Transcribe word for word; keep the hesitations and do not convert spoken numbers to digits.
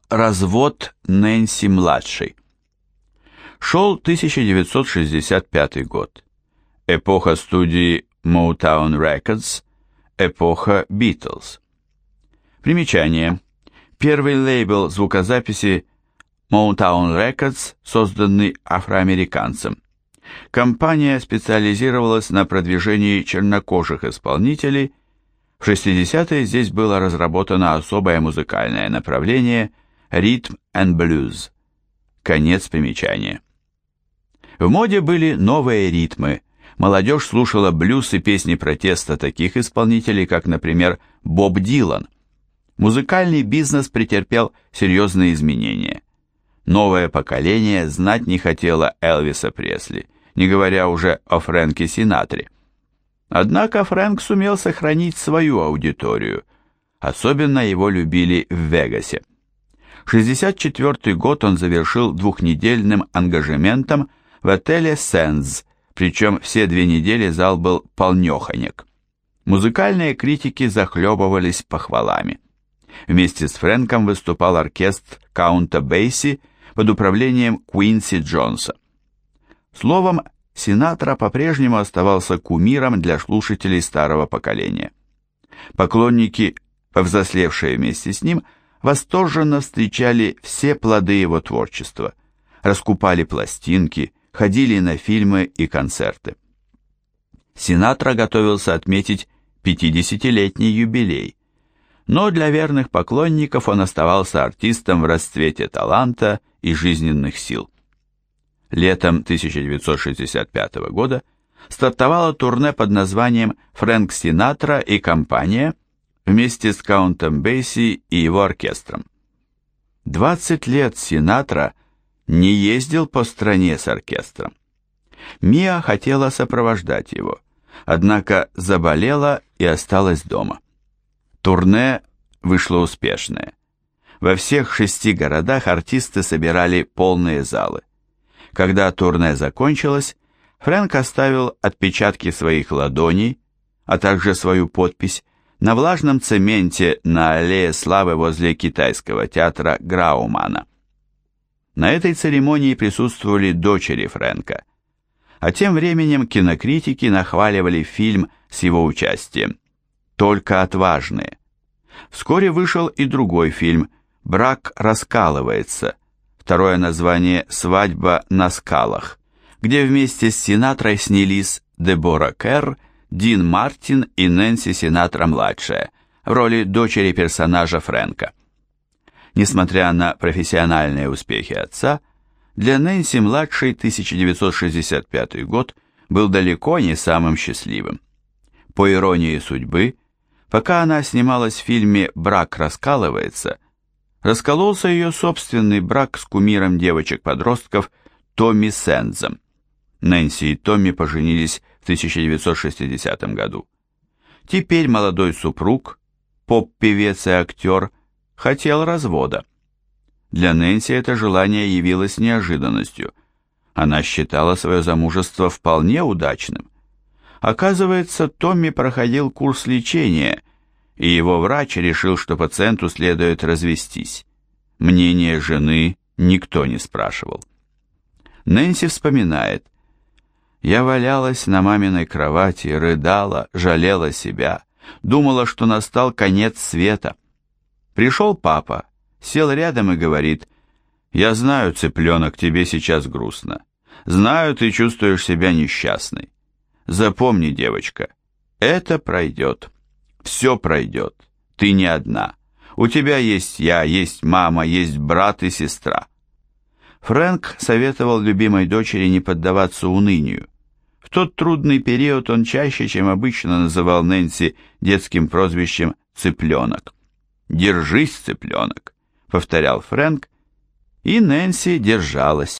развод Нэнси-младшей. Шел тысяча девятьсот шестьдесят пятый год. Эпоха студии Motown Records, эпоха Beatles. Примечание. Первый лейбл звукозаписи Motown Records, созданный афроамериканцем. Компания специализировалась на продвижении чернокожих исполнителей. В шестидесятые здесь было разработано особое музыкальное направление ритм and блюз. Конец примечания. В моде были новые ритмы. Молодежь слушала блюз и песни протеста таких исполнителей, как, например, Боб Дилан. Музыкальный бизнес претерпел серьезные изменения. Новое поколение знать не хотело Элвиса Пресли, не говоря уже о Фрэнке Синатре. Однако Фрэнк сумел сохранить свою аудиторию. Особенно его любили в Вегасе. шестьдесят четвёртый год он завершил двухнедельным ангажементом в отеле «Сэнз», причем все две недели зал был полнёхонек. Музыкальные критики захлебывались похвалами. Вместе с Фрэнком выступал оркестр Каунта Бейси под управлением Куинси Джонса. Словом, Синатра по-прежнему оставался кумиром для слушателей старого поколения. Поклонники, повзрослевшие вместе с ним, восторженно встречали все плоды его творчества, раскупали пластинки, ходили на фильмы и концерты. Синатра готовился отметить пятидесятилетний юбилей, но для верных поклонников он оставался артистом в расцвете таланта и жизненных сил. Летом тысяча девятьсот шестьдесят пятого года стартовало турне под названием «Фрэнк Синатра и компания» вместе с Каунтом Бейси и его оркестром. двадцать лет Синатра не ездил по стране с оркестром. Миа хотела сопровождать его, однако заболела и осталась дома. Турне вышло успешное. Во всех шести городах артисты собирали полные залы. Когда турне закончилось, Фрэнк оставил отпечатки своих ладоней, а также свою подпись на влажном цементе на аллее славы возле китайского театра Граумана. На этой церемонии присутствовали дочери Фрэнка, а тем временем кинокритики нахваливали фильм с его участием «Только отважные». Вскоре вышел и другой фильм «Брак раскалывается», второе название «Свадьба на скалах», где вместе с Синатрой снялись Дебора Керр, Дин Мартин и Нэнси Синатра-младшая в роли дочери персонажа Фрэнка. Несмотря на профессиональные успехи отца, для Нэнси-младшей тысяча девятьсот шестьдесят пятый год был далеко не самым счастливым. По иронии судьбы, пока она снималась в фильме «Брак раскалывается», раскололся ее собственный брак с кумиром девочек-подростков Томми Сензом. Нэнси и Томми поженились в тысяча девятьсот шестидесятом году. Теперь молодой супруг, поп-певец и актер, хотел развода. Для Нэнси это желание явилось неожиданностью. Она считала свое замужество вполне удачным. Оказывается, Томми проходил курс лечения, и его врач решил, что пациенту следует развестись. Мнение жены никто не спрашивал. Нэнси вспоминает: «Я валялась на маминой кровати, рыдала, жалела себя, думала, что настал конец света. Пришел папа, сел рядом и говорит: «Я знаю, цыпленок, тебе сейчас грустно. Знаю, ты чувствуешь себя несчастной. Запомни, девочка, это пройдет. Все пройдет. Ты не одна. У тебя есть я, есть мама, есть брат и сестра». Фрэнк советовал любимой дочери не поддаваться унынию. В тот трудный период он чаще, чем обычно, называл Нэнси детским прозвищем «цыпленок». «Держись, цыпленок», — повторял Фрэнк, и Нэнси держалась.